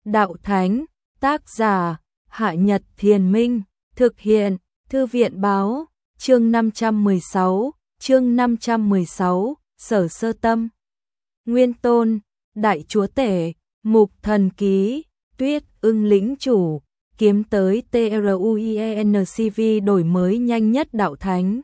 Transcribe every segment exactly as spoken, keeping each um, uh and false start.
Đạo Thánh, tác giả, Hạ Nhật Thiền Minh, thực hiện, Thư viện Báo, chương năm trăm mười sáu, chương năm trăm mười sáu, Sở Sơ Tâm. Nguyên Tôn, Đại Chúa Tể, Mục Thần Ký, Tuyết Ưng Lĩnh Chủ, kiếm tới TRUIENCV đổi mới nhanh nhất Đạo Thánh.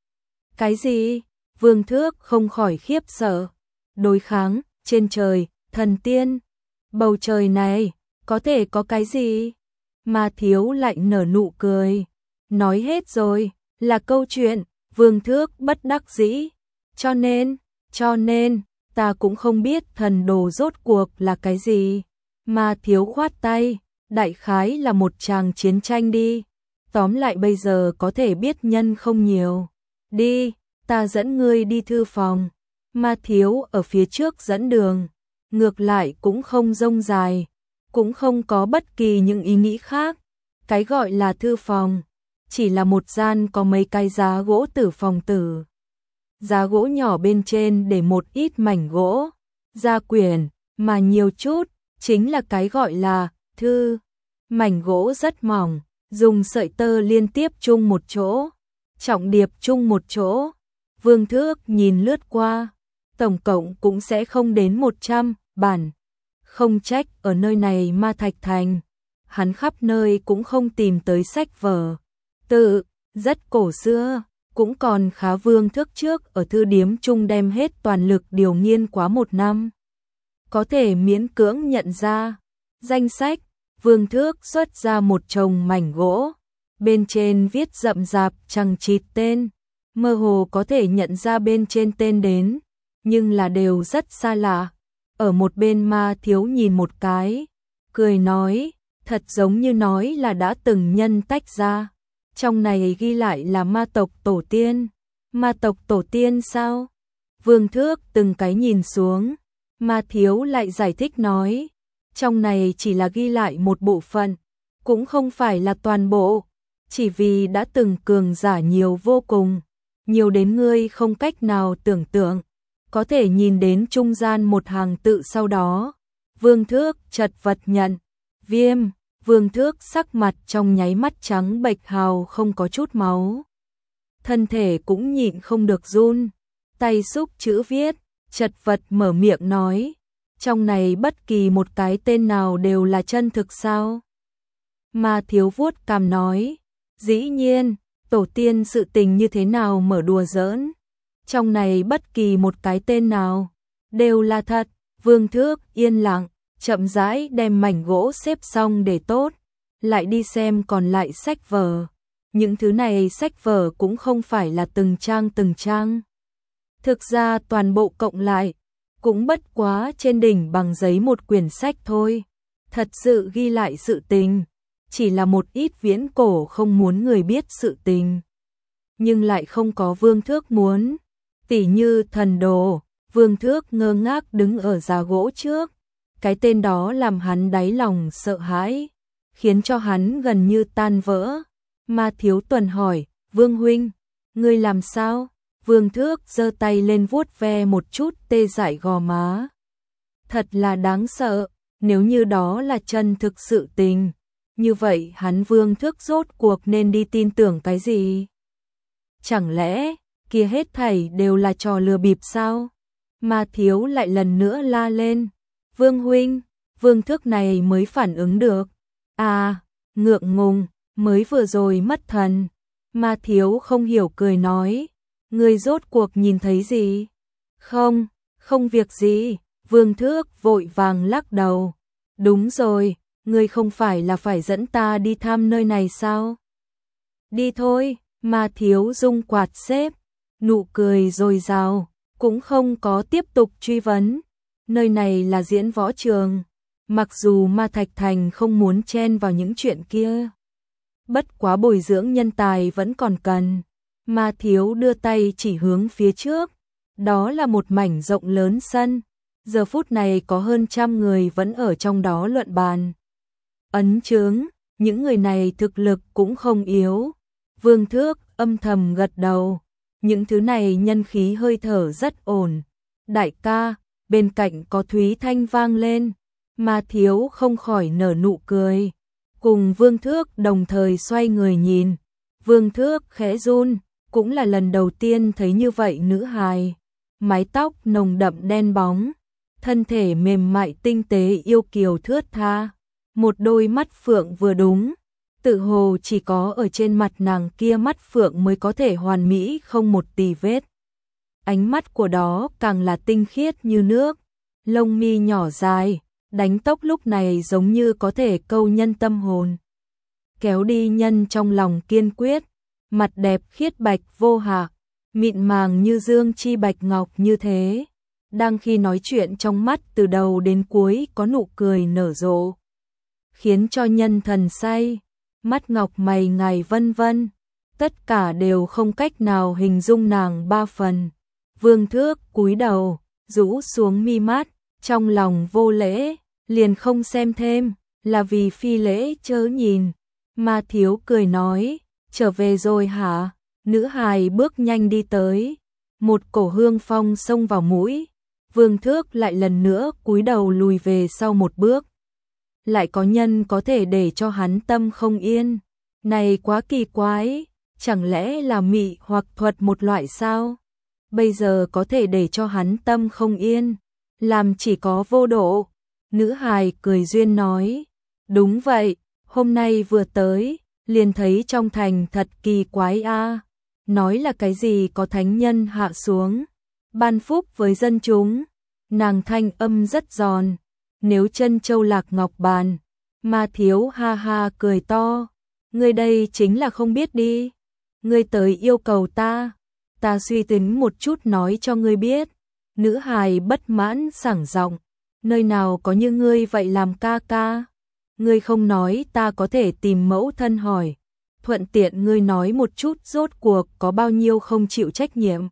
Cái gì? Vương Thước không khỏi khiếp sợ. Đối kháng, trên trời, thần tiên. Bầu trời này, có thể có cái gì? Ma Thiếu lạnh nở nụ cười. Nói hết rồi, là câu chuyện, Vương Thước bất đắc dĩ. Cho nên, cho nên, ta cũng không biết thần đồ rốt cuộc là cái gì. Ma Thiếu khoát tay, đại khái là một tràng chiến tranh đi. Tóm lại bây giờ có thể biết nhân không nhiều. Đi, ta dẫn ngươi đi thư phòng. Ma Thiếu ở phía trước dẫn đường. Ngược lại cũng không rông dài, cũng không có bất kỳ những ý nghĩ khác. Cái gọi là thư phòng, chỉ là một gian có mấy cái giá gỗ tử phòng tử. Giá gỗ nhỏ bên trên để một ít mảnh gỗ, gia quyển, mà nhiều chút, chính là cái gọi là thư. Mảnh gỗ rất mỏng, dùng sợi tơ liên tiếp chung một chỗ, trọng điệp chung một chỗ. Vương Thước nhìn lướt qua, tổng cộng cũng sẽ không đến một trăm bản. Không trách ở nơi này Ma Thạch Thành, hắn khắp nơi cũng không tìm tới sách vở. Tự, rất cổ xưa, cũng còn khá. Vương Thước trước ở thư điếm chung đem hết toàn lực điều nghiên quá một năm. Có thể miễn cưỡng nhận ra. Danh sách, Vương Thước xuất ra một chồng mảnh gỗ. Bên trên viết rậm rạp chằng chịt tên. Mơ hồ có thể nhận ra bên trên tên đến, nhưng là đều rất xa lạ. Ở một bên Ma Thiếu nhìn một cái, cười nói, thật giống như nói là đã từng nhân tách ra. Trong này ghi lại là ma tộc tổ tiên. Ma tộc tổ tiên sao? Vương Thước từng cái nhìn xuống, Ma Thiếu lại giải thích nói, trong này chỉ là ghi lại một bộ phận, cũng không phải là toàn bộ, chỉ vì đã từng cường giả nhiều vô cùng, nhiều đến ngươi không cách nào tưởng tượng. Có thể nhìn đến trung gian một hàng tự sau đó. Vương Thước chật vật nhận. Viêm, Vương Thước sắc mặt trong nháy mắt trắng bệch hào không có chút máu. Thân thể cũng nhịn không được run. Tay xúc chữ viết, chật vật mở miệng nói. Trong này bất kỳ một cái tên nào đều là chân thực sao? Ma Thiếu vuốt cằm nói. Dĩ nhiên, tổ tiên sự tình như thế nào mở đùa giỡn. Trong này bất kỳ một cái tên nào đều là thật. Vương Thước yên lặng, chậm rãi đem mảnh gỗ xếp xong để tốt, lại đi xem còn lại sách vở. Những thứ này sách vở cũng không phải là từng trang từng trang. Thực ra toàn bộ cộng lại cũng bất quá trên đỉnh bằng giấy một quyển sách thôi. Thật sự ghi lại sự tình, chỉ là một ít viễn cổ không muốn người biết sự tình, nhưng lại không có Vương Thước muốn. Tỉ như thần đồ. Vương Thước ngơ ngác đứng ở giá gỗ trước. Cái tên đó làm hắn đáy lòng sợ hãi, khiến cho hắn gần như tan vỡ. Ma Thiếu Tuần hỏi, Vương huynh, ngươi làm sao? Vương Thước giơ tay lên vuốt ve một chút tê dại gò má. Thật là đáng sợ, nếu như đó là chân thực sự tình, như vậy hắn Vương Thước rốt cuộc nên đi tin tưởng cái gì? Chẳng lẽ kia hết thảy đều là trò lừa bịp sao? Ma Thiếu lại lần nữa la lên. Vương huynh, Vương Thước này mới phản ứng được. À, ngượng ngùng, mới vừa rồi mất thần. Ma Thiếu không hiểu cười nói. Ngươi rốt cuộc nhìn thấy gì? Không, không việc gì. Vương Thước vội vàng lắc đầu. Đúng rồi, ngươi không phải là phải dẫn ta đi thăm nơi này sao? Đi thôi. Ma Thiếu rung quạt xếp, nụ cười dồi dào, cũng không có tiếp tục truy vấn. Nơi này là diễn võ trường, mặc dù Ma Thạch Thành không muốn chen vào những chuyện kia, bất quá bồi dưỡng nhân tài vẫn còn cần. Ma Thiếu đưa tay chỉ hướng phía trước, đó là một mảnh rộng lớn sân. Giờ phút này có hơn trăm người vẫn ở trong đó luận bàn. Ấn chướng, những người này thực lực cũng không yếu. Vương Thước âm thầm gật đầu. Những thứ này nhân khí hơi thở rất ổn. Đại ca, bên cạnh có Thúy Thanh vang lên. Ma Thiếu không khỏi nở nụ cười, cùng Vương Thước đồng thời xoay người nhìn. Vương Thước khẽ run, cũng là lần đầu tiên thấy như vậy nữ hài, mái tóc nồng đậm đen bóng, thân thể mềm mại tinh tế yêu kiều thướt tha, một đôi mắt phượng vừa đúng, tự hồ chỉ có ở trên mặt nàng kia mắt phượng mới có thể hoàn mỹ không một tì vết. Ánh mắt của đó càng là tinh khiết như nước, lông mi nhỏ dài, đánh tóc lúc này giống như có thể câu nhân tâm hồn, kéo đi nhân trong lòng kiên quyết, mặt đẹp khiết bạch vô hạ, mịn màng như dương chi bạch ngọc như thế. Đang khi nói chuyện trong mắt từ đầu đến cuối có nụ cười nở rộ, khiến cho nhân thần say, mắt ngọc mày ngài vân vân, tất cả đều không cách nào hình dung nàng ba phần. Vương Thước cúi đầu, rũ xuống mi mắt, trong lòng vô lễ, liền không xem thêm, là vì phi lễ chớ nhìn. Ma Thiếu cười nói, trở về rồi hả? Nữ hài bước nhanh đi tới, một cổ hương phong xông vào mũi. Vương Thước lại lần nữa cúi đầu lùi về sau một bước. Lại có nhân có thể để cho hắn tâm không yên. Này quá kỳ quái, chẳng lẽ là mị hoặc thuật một loại sao? Bây giờ có thể để cho hắn tâm không yên, làm chỉ có vô độ. Nữ hài cười duyên nói, đúng vậy, hôm nay vừa tới, liền thấy trong thành thật kỳ quái a. Nói là cái gì có thánh nhân hạ xuống, ban phúc với dân chúng. Nàng thanh âm rất giòn, nếu chân châu lạc ngọc bàn. Ma Thiếu ha ha cười to, ngươi đây chính là không biết đi. Ngươi tới yêu cầu ta, ta suy tính một chút nói cho ngươi biết. Nữ hài bất mãn sảng giọng, nơi nào có như ngươi vậy làm ca ca. Ngươi không nói ta có thể tìm mẫu thân hỏi, thuận tiện ngươi nói một chút rốt cuộc có bao nhiêu không chịu trách nhiệm.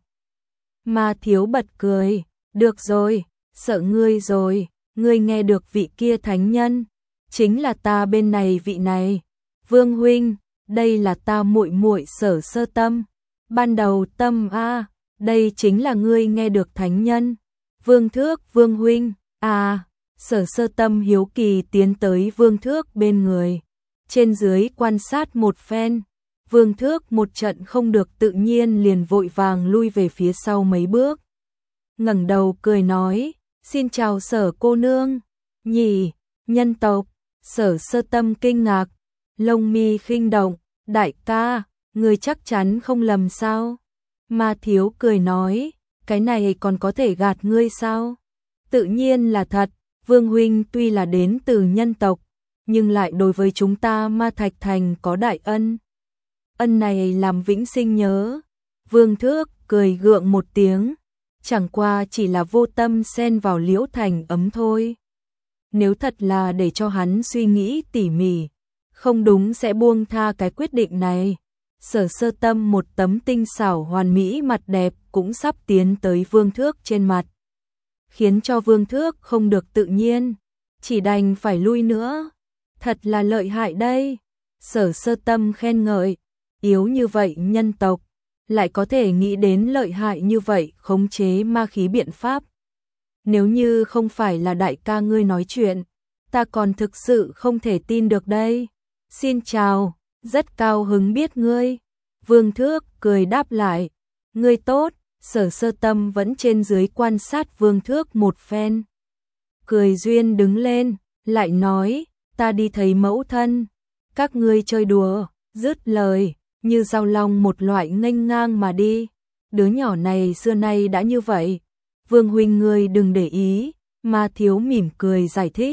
Ma Thiếu bật cười, được rồi, sợ ngươi rồi, ngươi nghe được vị kia thánh nhân, chính là ta bên này vị này. Vương huynh, đây là ta muội muội Sở Sơ Tâm. Ban đầu Tâm a, đây chính là ngươi nghe được thánh nhân. Vương Thước, Vương huynh, à, Sở Sơ Tâm hiếu kỳ tiến tới Vương Thước bên người, trên dưới quan sát một phen. Vương Thước một trận không được tự nhiên liền vội vàng lui về phía sau mấy bước, ngẩng đầu cười nói, xin chào Sở cô nương. Nhỉ, nhân tộc. Sở Sơ Tâm kinh ngạc, lông mi khinh động, đại ca, người chắc chắn không lầm sao? Ma Thiếu cười nói, cái này còn có thể gạt ngươi sao? Tự nhiên là thật, Vương huynh tuy là đến từ nhân tộc, nhưng lại đối với chúng ta Ma Thạch Thành có đại ân. Ân này làm vĩnh sinh nhớ. Vương Thước cười gượng một tiếng, chẳng qua chỉ là vô tâm xen vào Liễu Thành ấm thôi. Nếu thật là để cho hắn suy nghĩ tỉ mỉ, không đúng sẽ buông tha cái quyết định này. Sở Sơ Tâm một tấm tinh xảo hoàn mỹ mặt đẹp cũng sắp tiến tới Vương Thước trên mặt, khiến cho Vương Thước không được tự nhiên, chỉ đành phải lui nữa. Thật là lợi hại đây. Sở Sơ Tâm khen ngợi, yếu như vậy nhân tộc, lại có thể nghĩ đến lợi hại như vậy khống chế ma khí biện pháp. Nếu như không phải là đại ca ngươi nói chuyện, ta còn thực sự không thể tin được đây. Xin chào, rất cao hứng biết ngươi. Vương Thước cười đáp lại, ngươi tốt. Sở Sơ Tâm vẫn trên dưới quan sát Vương Thước một phen, cười duyên đứng lên, lại nói, ta đi thấy mẫu thân, các ngươi chơi đùa. Dứt lời, như dao long một loại nghênh ngang mà đi. Đứa nhỏ này xưa nay đã như vậy, Vương huynh ngươi đừng để ý. Ma Thiếu mỉm cười giải thích,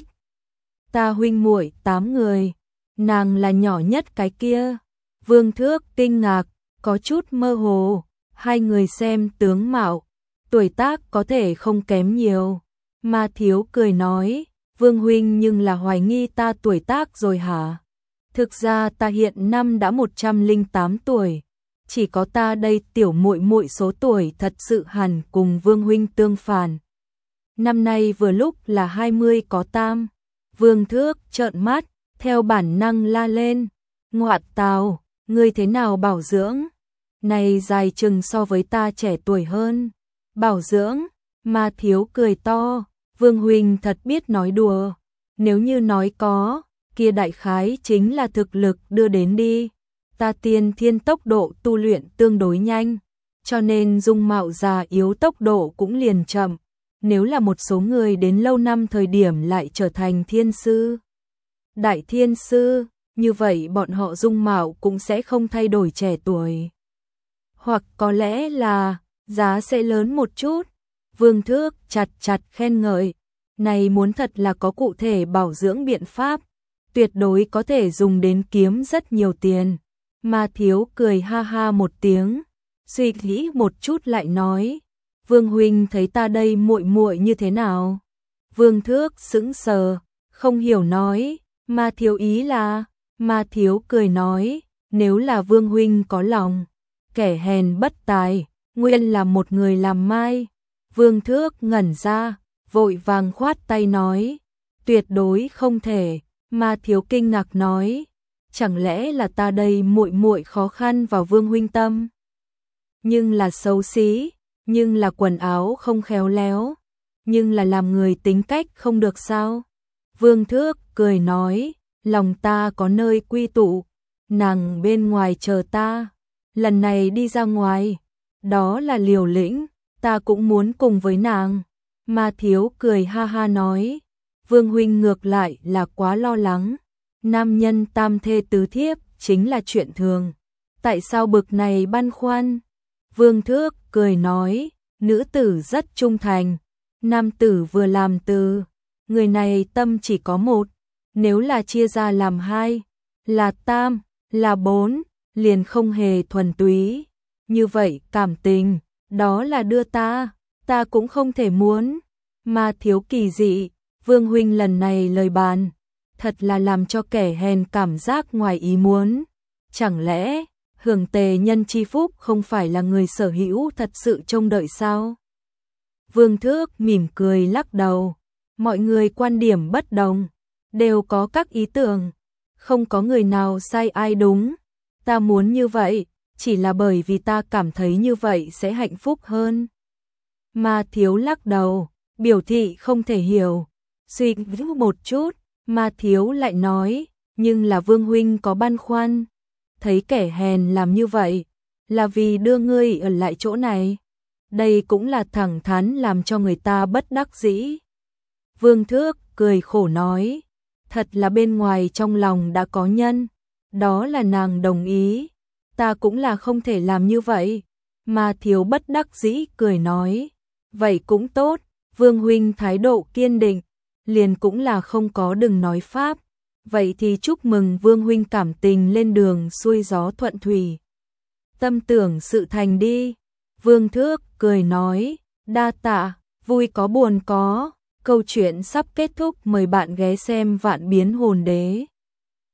ta huynh muội tám người, nàng là nhỏ nhất cái kia. Vương Thước kinh ngạc, có chút mơ hồ, hai người xem tướng mạo, tuổi tác có thể không kém nhiều. Ma Thiếu cười nói, Vương huynh nhưng là hoài nghi ta tuổi tác rồi hả? Thực ra ta hiện năm đã một trăm lẻ tám tuổi, chỉ có ta đây tiểu muội muội số tuổi thật sự hẳn cùng Vương huynh tương phản. Năm nay vừa lúc là hai mươi có tam. Vương Thước trợn mắt, theo bản năng la lên, ngoạ tào, ngươi thế nào bảo dưỡng? Này dài chừng so với ta trẻ tuổi hơn. Bảo dưỡng? Ma Thiếu cười to, Vương huynh thật biết nói đùa. Nếu như nói có, kia đại khái chính là thực lực đưa đến đi. Ta tiên thiên tốc độ tu luyện tương đối nhanh, cho nên dung mạo già yếu tốc độ cũng liền chậm. Nếu là một số người đến lâu năm thời điểm lại trở thành thiên sư, đại thiên sư, như vậy bọn họ dung mạo cũng sẽ không thay đổi trẻ tuổi. Hoặc có lẽ là giá sẽ lớn một chút. Vương Thước chặt chặt khen ngợi, này muốn thật là có cụ thể bảo dưỡng biện pháp, tuyệt đối có thể dùng đến kiếm rất nhiều tiền. Ma Thiếu cười ha ha một tiếng, suy nghĩ một chút lại nói, Vương huynh thấy ta đây muội muội như thế nào? Vương Thước sững sờ, không hiểu nói, Ma Thiếu ý là, Ma Thiếu cười nói, nếu là Vương huynh có lòng, kẻ hèn bất tài, nguyên là một người làm mai. Vương Thước ngẩn ra, vội vàng khoát tay nói, tuyệt đối không thể. Ma Thiếu kinh ngạc nói, chẳng lẽ là ta đây muội muội khó khăn vào Vương huynh tâm? Nhưng là xấu xí, nhưng là quần áo không khéo léo, nhưng là làm người tính cách không được sao? Vương Thước cười nói, lòng ta có nơi quy tụ, nàng bên ngoài chờ ta, lần này đi ra ngoài, đó là liều lĩnh, ta cũng muốn cùng với nàng. Ma Thiếu cười ha ha nói, Vương huynh ngược lại là quá lo lắng, nam nhân tam thê tứ thiếp chính là chuyện thường, tại sao bực này băn khoăn? Vương Thước cười nói, nữ tử rất trung thành, nam tử vừa làm từ, người này tâm chỉ có một, nếu là chia ra làm hai, là tam, là bốn, liền không hề thuần túy. Như vậy cảm tình, đó là đưa ta, ta cũng không thể muốn. Ma Thiếu kỳ dị, Vương huynh lần này lời bàn, thật là làm cho kẻ hèn cảm giác ngoài ý muốn. Chẳng lẽ, hưởng tề nhân chi phúc không phải là người sở hữu thật sự trông đợi sao? Vương Thước mỉm cười lắc đầu, mọi người quan điểm bất đồng, đều có các ý tưởng, không có người nào sai ai đúng. Ta muốn như vậy, chỉ là bởi vì ta cảm thấy như vậy sẽ hạnh phúc hơn. Ma Thiếu lắc đầu, biểu thị không thể hiểu. Suy nghĩ một chút, Ma Thiếu lại nói, nhưng là Vương huynh có băn khoăn, thấy kẻ hèn làm như vậy, là vì đưa ngươi ở lại chỗ này. Đây cũng là thẳng thắn làm cho người ta bất đắc dĩ. Vương Thước cười khổ nói, thật là bên ngoài trong lòng đã có nhân, đó là nàng đồng ý, ta cũng là không thể làm như vậy. Ma Thiếu bất đắc dĩ cười nói, vậy cũng tốt, Vương huynh thái độ kiên định, liền cũng là không có đừng nói pháp, vậy thì chúc mừng Vương huynh cảm tình lên đường xuôi gió thuận thủy. Tâm tưởng sự thành đi. Vương Thước cười nói, đa tạ, vui có buồn có, câu chuyện sắp kết thúc, mời bạn ghé xem Vạn Biến Hồn Đế.